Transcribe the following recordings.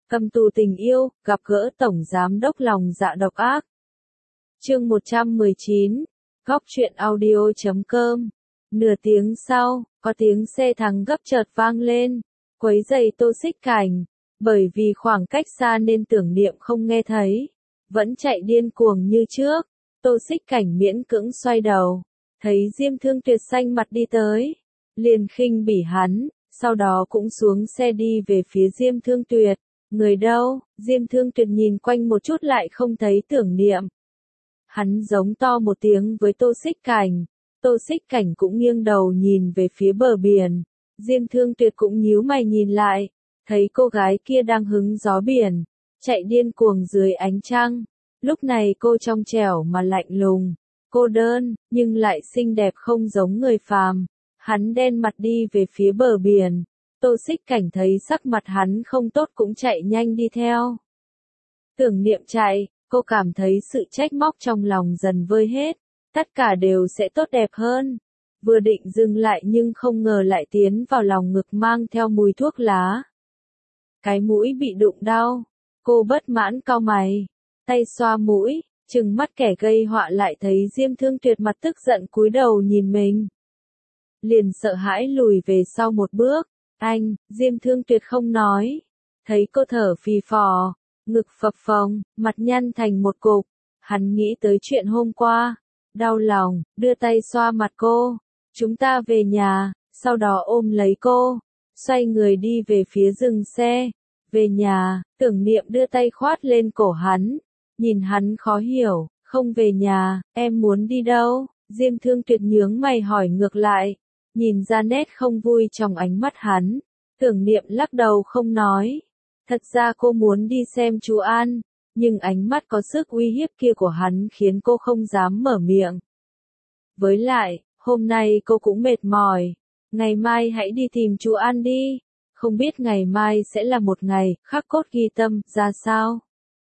Cầm tù tình yêu, gặp gỡ Tổng Giám đốc lòng dạ độc ác. Chương 119, Góc truyện audio.com. Nửa tiếng sau, có tiếng xe thắng gấp chợt vang lên, quấy rầy Tô Xích Cảnh, bởi vì khoảng cách xa nên Tưởng Niệm không nghe thấy, vẫn chạy điên cuồng như trước. Tô Xích Cảnh miễn cưỡng xoay đầu, thấy Diêm Thương Tuyệt xanh mặt đi tới, liền khinh bỉ hắn, sau đó cũng xuống xe đi về phía Diêm Thương Tuyệt. Người đâu? Diêm Thương Tuyệt nhìn quanh một chút lại không thấy Tưởng Niệm. Hắn giống to một tiếng với Tô Xích Cảnh. Tô Xích Cảnh cũng nghiêng đầu nhìn về phía bờ biển. Diêm Thương Tuyệt cũng nhíu mày nhìn lại, thấy cô gái kia đang hứng gió biển, chạy điên cuồng dưới ánh trăng. Lúc này cô trong trẻo mà lạnh lùng, cô đơn, nhưng lại xinh đẹp không giống người phàm. Hắn đen mặt đi về phía bờ biển. Tô Xích Cảnh thấy sắc mặt hắn không tốt cũng chạy nhanh đi theo. Tưởng Niệm chạy, cô cảm thấy sự trách móc trong lòng dần vơi hết, tất cả đều sẽ tốt đẹp hơn. Vừa định dừng lại nhưng không ngờ lại tiến vào lòng ngực mang theo mùi thuốc lá. Cái mũi bị đụng đau, cô bất mãn cau mày, tay xoa mũi, trừng mắt kẻ gây họa lại thấy Diêm Thương Tuyệt mặt tức giận cúi đầu nhìn mình. Liền sợ hãi lùi về sau một bước. Anh, Diêm Thương Tuyệt không nói. Thấy cô thở phì phò, ngực phập phồng, mặt nhăn thành một cục. Hắn nghĩ tới chuyện hôm qua. Đau lòng, đưa tay xoa mặt cô. Chúng ta về nhà, sau đó ôm lấy cô. Xoay người đi về phía dừng xe. Về nhà, Tưởng Niệm đưa tay khoát lên cổ hắn. Nhìn hắn khó hiểu, không về nhà, em muốn đi đâu? Diêm Thương Tuyệt nhướng mày hỏi ngược lại. Nhìn ra nét không vui trong ánh mắt hắn, Tưởng Niệm lắc đầu không nói. Thật ra cô muốn đi xem chú An, nhưng ánh mắt có sức uy hiếp kia của hắn khiến cô không dám mở miệng. Với lại, hôm nay cô cũng mệt mỏi, ngày mai hãy đi tìm chú An đi, không biết ngày mai sẽ là một ngày khắc cốt ghi tâm ra sao.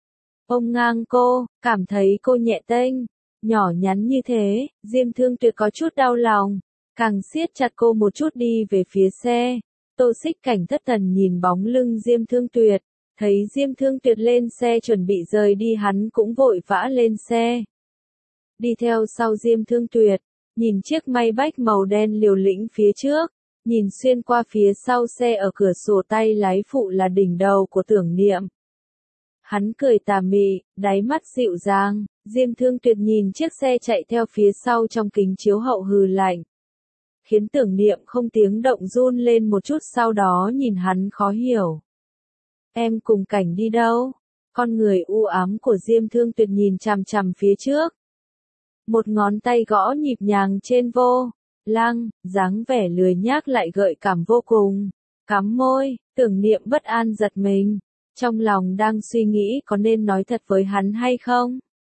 Ôm ngang cô, cảm thấy cô nhẹ tênh, nhỏ nhắn như thế, Diêm Thương Tuyệt có chút đau lòng. Càng siết chặt cô một chút đi về phía xe. Tô Xích Cảnh thất thần nhìn bóng lưng Diêm Thương Tuyệt, thấy Diêm Thương Tuyệt lên xe chuẩn bị rời đi hắn cũng vội vã lên xe. Đi theo sau Diêm Thương Tuyệt, nhìn chiếc Maybach màu đen liều lĩnh phía trước, nhìn xuyên qua phía sau xe ở cửa sổ tay lái phụ là đỉnh đầu của Tưởng Niệm. Hắn cười tà mị, đáy mắt dịu dàng, Diêm Thương Tuyệt nhìn chiếc xe chạy theo phía sau trong kính chiếu hậu hừ lạnh. Khiến Tưởng Niệm không tiếng động run lên một chút sau đó nhìn hắn khó hiểu. Em cùng Cảnh đi đâu? Con người u ám của Diêm Thương Tuyệt nhìn chằm chằm phía trước. Một ngón tay gõ nhịp nhàng trên vô lăng, dáng vẻ lười nhác lại gợi cảm vô cùng. Cắm môi, Tưởng Niệm bất an giật mình. Trong lòng đang suy nghĩ có nên nói thật với hắn hay không?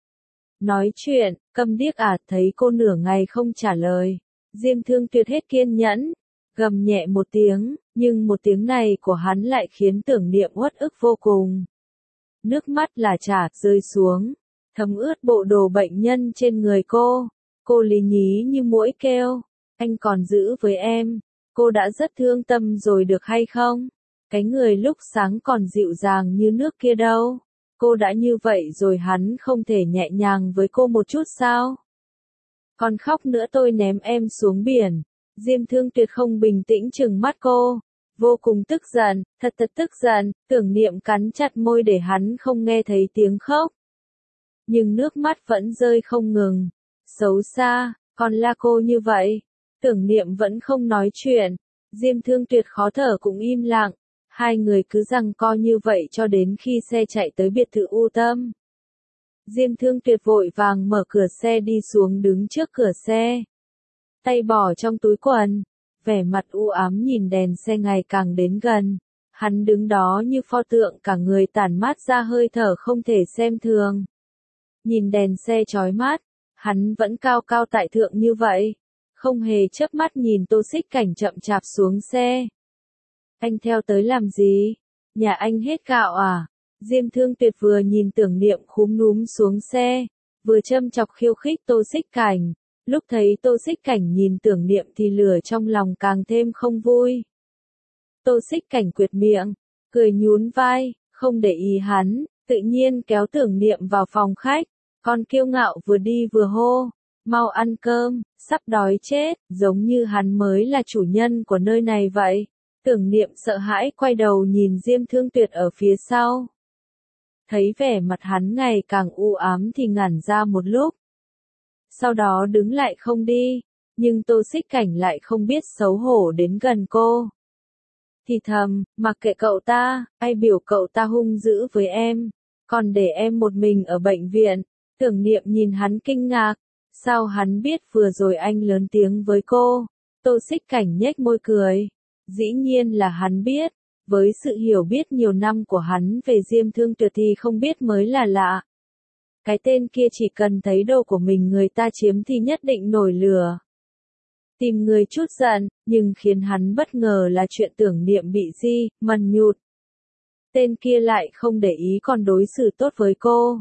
Nói chuyện, câm điếc à, thấy cô nửa ngày không trả lời. Diêm Thương Tuyệt hết kiên nhẫn, gầm nhẹ một tiếng, nhưng một tiếng này của hắn lại khiến Tưởng Niệm uất ức vô cùng. Nước mắt là chả rơi xuống, thấm ướt bộ đồ bệnh nhân trên người cô. Cô lý nhí như muỗi kêu, anh còn giữ với em, cô đã rất thương tâm rồi được hay không? Cái người lúc sáng còn dịu dàng như nước kia đâu? Cô đã như vậy rồi hắn không thể nhẹ nhàng với cô một chút sao? Còn khóc nữa tôi ném em xuống biển. Diêm Thương Tuyệt không bình tĩnh trừng mắt cô, vô cùng tức giận, thật tức giận. Tưởng Niệm cắn chặt môi để hắn không nghe thấy tiếng khóc. Nhưng nước mắt vẫn rơi không ngừng. Xấu xa, còn la cô như vậy. Tưởng Niệm vẫn không nói chuyện. Diêm Thương Tuyệt khó thở cũng im lặng. Hai người cứ giằng co như vậy cho đến khi xe chạy tới biệt thự U Tâm. Diêm Thương Tuyệt vội vàng mở cửa xe đi xuống đứng trước cửa xe. Tay bỏ trong túi quần, vẻ mặt u ám nhìn đèn xe ngày càng đến gần. Hắn đứng đó như pho tượng cả người tản mát ra hơi thở không thể xem thường. Nhìn đèn xe chói mắt, hắn vẫn cao cao tại thượng như vậy. Không hề chớp mắt nhìn Tô Xích Cảnh chậm chạp xuống xe. Anh theo tới làm gì? Nhà anh hết gạo à? Diêm Thương Tuyệt vừa nhìn Tưởng Niệm khúm núm xuống xe, vừa châm chọc khiêu khích Tô Xích Cảnh. Lúc thấy Tô Xích Cảnh nhìn Tưởng Niệm thì lửa trong lòng càng thêm không vui. Tô Xích Cảnh quyệt miệng, cười nhún vai, không để ý hắn, tự nhiên kéo Tưởng Niệm vào phòng khách, còn kiêu ngạo vừa đi vừa hô, mau ăn cơm, sắp đói chết, giống như hắn mới là chủ nhân của nơi này vậy. Tưởng Niệm sợ hãi quay đầu nhìn Diêm Thương Tuyệt ở phía sau. Thấy vẻ mặt hắn ngày càng u ám thì ngẩn ra một lúc. Sau đó đứng lại không đi, nhưng Tô Xích Cảnh lại không biết xấu hổ đến gần cô. Thì thầm, mặc kệ cậu ta, ai biểu cậu ta hung dữ với em, còn để em một mình ở bệnh viện. Tưởng Niệm nhìn hắn kinh ngạc, sao hắn biết vừa rồi anh lớn tiếng với cô? Tô Xích Cảnh nhếch môi cười, dĩ nhiên là hắn biết, với sự hiểu biết nhiều năm của hắn về Diêm Thương Tuyệt thì không biết mới là lạ. Cái tên kia chỉ cần thấy đồ của mình người ta chiếm thì nhất định nổi lửa. Tìm người chút giận, nhưng khiến hắn bất ngờ là chuyện Tưởng Niệm bị mần nhụt. Tên kia lại không để ý còn đối xử tốt với cô.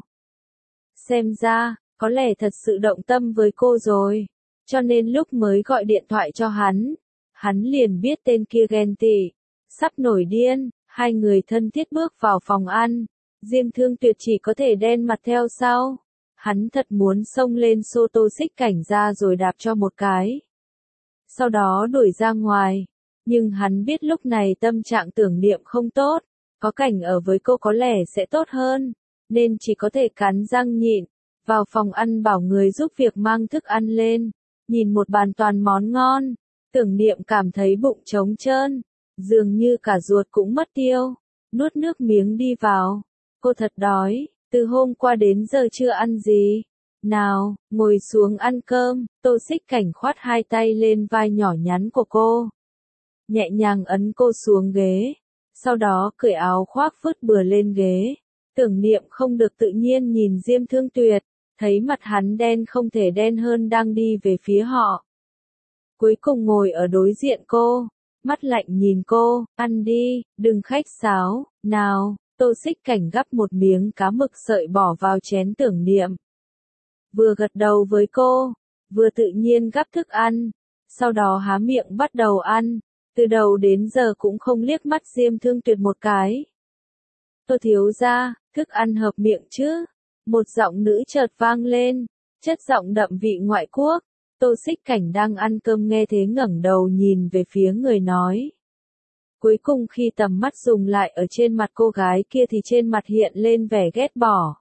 Xem ra, có lẽ thật sự động tâm với cô rồi, cho nên lúc mới gọi điện thoại cho hắn liền biết tên kia ghen tị, sắp nổi điên. Hai người thân thiết bước vào phòng ăn, Diêm Thương Tuyệt chỉ có thể đen mặt theo sau. Hắn thật muốn xông lên xô Tô Xích Cảnh ra rồi đạp cho một cái, sau đó đuổi ra ngoài, nhưng hắn biết lúc này tâm trạng Tưởng Niệm không tốt, có cảnh ở với cô có lẽ sẽ tốt hơn, nên chỉ có thể cắn răng nhịn. Vào phòng ăn bảo người giúp việc mang thức ăn lên, nhìn một bàn toàn món ngon, Tưởng Niệm cảm thấy bụng trống trơn, dường như cả ruột cũng mất tiêu, nuốt nước miếng đi vào. Cô thật đói, từ hôm qua đến giờ chưa ăn gì. Nào, ngồi xuống ăn cơm. Tô Xích Cảnh khoát hai tay lên vai nhỏ nhắn của cô, nhẹ nhàng ấn cô xuống ghế, sau đó cởi áo khoác vứt bừa lên ghế. Tưởng Niệm không được tự nhiên nhìn Diêm Thương Tuyệt, thấy mặt hắn đen không thể đen hơn đang đi về phía họ. Cuối cùng ngồi ở đối diện cô, mắt lạnh nhìn cô, ăn đi, đừng khách sáo. Nào, Tô Xích Cảnh gắp một miếng cá mực sợi bỏ vào chén Tưởng Niệm. Vừa gật đầu với cô, vừa tự nhiên gắp thức ăn, sau đó há miệng bắt đầu ăn, từ đầu đến giờ cũng không liếc mắt Diêm Thương Tuyệt một cái. Tô thiếu gia, thức ăn hợp miệng chứ? Một giọng nữ chợt vang lên, chất giọng đậm vị ngoại quốc. Tô Xích Cảnh đang ăn cơm nghe thế ngẩng đầu nhìn về phía người nói. Cuối cùng khi tầm mắt dừng lại ở trên mặt cô gái kia thì trên mặt hiện lên vẻ ghét bỏ.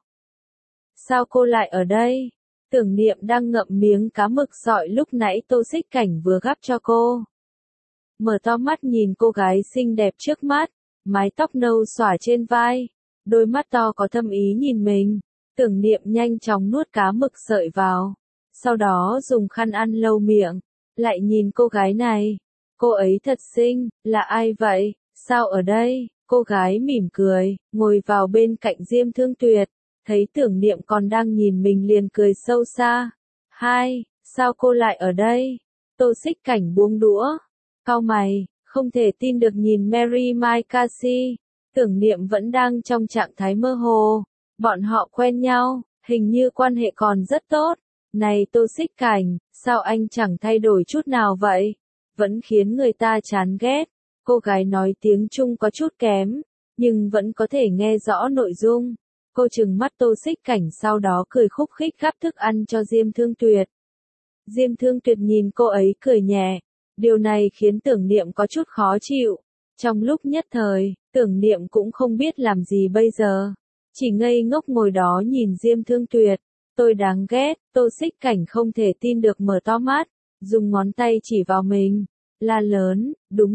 Sao cô lại ở đây? Tưởng Niệm đang ngậm miếng cá mực sọi lúc nãy Tô Xích Cảnh vừa gắp cho cô. Mở to mắt nhìn cô gái xinh đẹp trước mắt, mái tóc nâu xõa trên vai, đôi mắt to có thâm ý nhìn mình. Tưởng Niệm nhanh chóng nuốt cá mực sợi vào, sau đó dùng khăn ăn lau miệng, lại nhìn cô gái này. Cô ấy thật xinh, là ai vậy? Sao ở đây? Cô gái mỉm cười, ngồi vào bên cạnh Diêm Thương Tuyệt, thấy Tưởng Niệm còn đang nhìn mình liền cười sâu xa. Hai, sao cô lại ở đây? Tô Xích Cảnh buông đũa, cau mày, không thể tin được nhìn Mary Mai Cassie. Tưởng Niệm vẫn đang trong trạng thái mơ hồ. Bọn họ quen nhau, hình như quan hệ còn rất tốt. Này Tô Xích Cảnh, sao anh chẳng thay đổi chút nào vậy? Vẫn khiến người ta chán ghét. Cô gái nói tiếng Trung có chút kém, nhưng vẫn có thể nghe rõ nội dung. Cô trừng mắt Tô Xích Cảnh sau đó cười khúc khích gắp thức ăn cho Diêm Thương Tuyệt. Diêm Thương Tuyệt nhìn cô ấy cười nhẹ. Điều này khiến Tưởng Niệm có chút khó chịu. Trong lúc nhất thời, Tưởng Niệm cũng không biết làm gì bây giờ. Chỉ ngây ngốc ngồi đó nhìn Diêm Thương Tuyệt. Tôi đáng ghét. Tô Xích Cảnh không thể tin được mở to mắt, dùng ngón tay chỉ vào mình, la lớn, đúng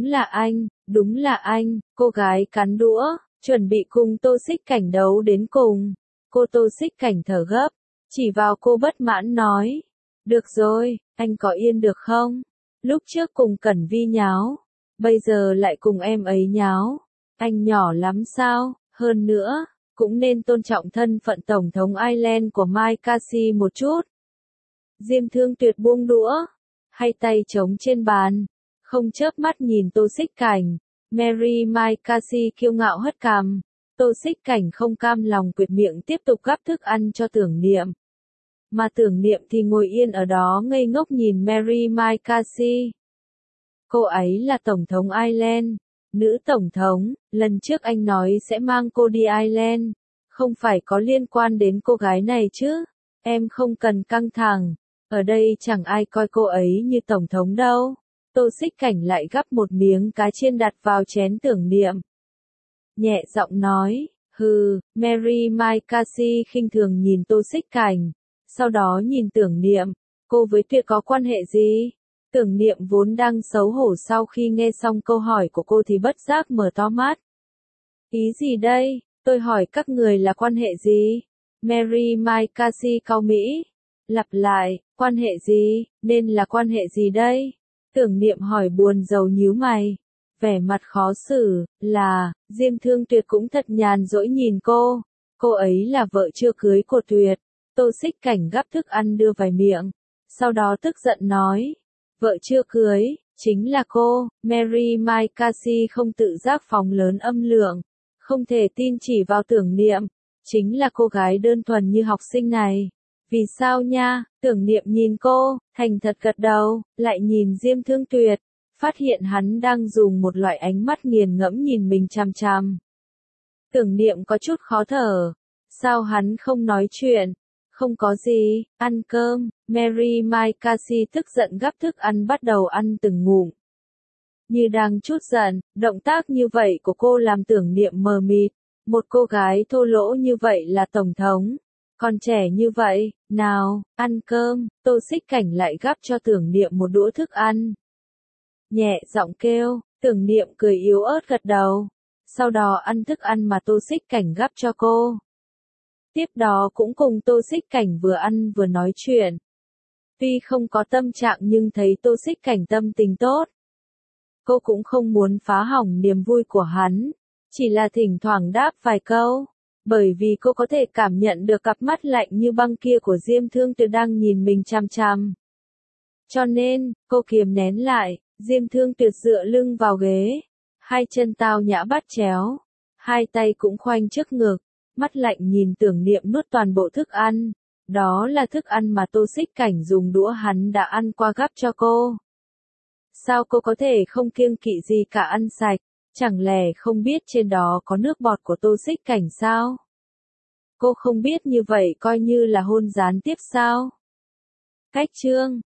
là anh. Cô gái cắn đũa, chuẩn bị cùng Tô Xích Cảnh đấu đến cùng. Cô Tô Xích Cảnh thở gấp, chỉ vào cô bất mãn nói. Được rồi, anh có yên được không? Lúc trước cùng Cẩn Vi nháo, bây giờ lại cùng em ấy nháo. Anh nhỏ lắm sao? Hơn nữa, cũng nên tôn trọng thân phận Tổng thống Ireland của Mai Cassie một chút. Diêm Thương Tuyệt buông đũa, hai tay trống trên bàn, không chớp mắt nhìn Tô Xích Cảnh. Mary Mai Cassie kiêu ngạo hất cằm. Tô Xích Cảnh không cam lòng quệt miệng tiếp tục gắp thức ăn cho Tưởng Niệm. Mà Tưởng Niệm thì ngồi yên ở đó ngây ngốc nhìn Mary Mai Cassie. Cô ấy là Tổng thống Ireland, Nữ tổng thống, lần trước anh nói sẽ mang cô đi Ireland, không phải có liên quan đến cô gái này chứ? Em không cần căng thẳng, ở đây chẳng ai coi cô ấy như tổng thống đâu. Tô Xích Cảnh lại gắp một miếng cá chiên đặt vào chén Tưởng Niệm. Nhẹ giọng nói, hừ, Mary McCarthy khinh thường nhìn Tô Xích Cảnh, sau đó nhìn Tưởng Niệm, cô với Tuyệt có quan hệ gì? Tưởng Niệm vốn đang xấu hổ sau khi nghe xong câu hỏi của cô thì bất giác mở to mắt. Ý gì đây? Tôi hỏi các người là quan hệ gì? Mary McCarthy cau Mỹ. Lặp lại, quan hệ gì? Nên là quan hệ gì đây? Tưởng Niệm hỏi buồn rầu nhíu mày. Vẻ mặt khó xử, là, Diêm Thương Tuyệt cũng thật nhàn rỗi nhìn cô. Cô ấy là vợ chưa cưới của Tuyệt. Tô Xích Cảnh gắp thức ăn đưa vào miệng. Sau đó tức giận nói. Vợ chưa cưới, chính là cô. Mary McCarthy không tự giác phóng lớn âm lượng. Không thể tin chỉ vào Tưởng Niệm. Chính là cô gái đơn thuần như học sinh này. Vì sao nha? Tưởng Niệm nhìn cô, thành thật gật đầu, lại nhìn Diêm Thương Tuyệt. Phát hiện hắn đang dùng một loại ánh mắt nghiền ngẫm nhìn mình chằm chằm. Tưởng Niệm có chút khó thở. Sao hắn không nói chuyện? Không có gì, ăn cơm. Mary McCarthy tức giận gắp thức ăn bắt đầu ăn từng ngụm. Như đang chút giận, động tác như vậy của cô làm Tưởng Niệm mờ mịt. Một cô gái thô lỗ như vậy là tổng thống. Còn trẻ như vậy, nào, ăn cơm. Tô Xích Cảnh lại gắp cho Tưởng Niệm một đũa thức ăn. Nhẹ giọng kêu, Tưởng Niệm cười yếu ớt gật đầu. Sau đó ăn thức ăn mà Tô Xích Cảnh gắp cho cô. Tiếp đó cũng cùng Tô Xích Cảnh vừa ăn vừa nói chuyện. Tuy không có tâm trạng nhưng thấy Tô Xích Cảnh tâm tình tốt. Cô cũng không muốn phá hỏng niềm vui của hắn. Chỉ là thỉnh thoảng đáp vài câu. Bởi vì cô có thể cảm nhận được cặp mắt lạnh như băng kia của Diêm Thương Tuyệt đang nhìn mình chằm chằm. Cho nên, cô kiềm nén lại. Diêm Thương Tuyệt dựa lưng vào ghế. Hai chân tao nhã bắt chéo. Hai tay cũng khoanh trước ngực. Mắt lạnh nhìn Tưởng Niệm nuốt toàn bộ thức ăn. Đó là thức ăn mà Tô Xích Cảnh dùng đũa hắn đã ăn qua gắp cho cô. Sao cô có thể không kiêng kỵ gì cả ăn sạch? Chẳng lẽ không biết trên đó có nước bọt của Tô Xích Cảnh sao? Cô không biết như vậy coi như là hôn gián tiếp sao? Cách chương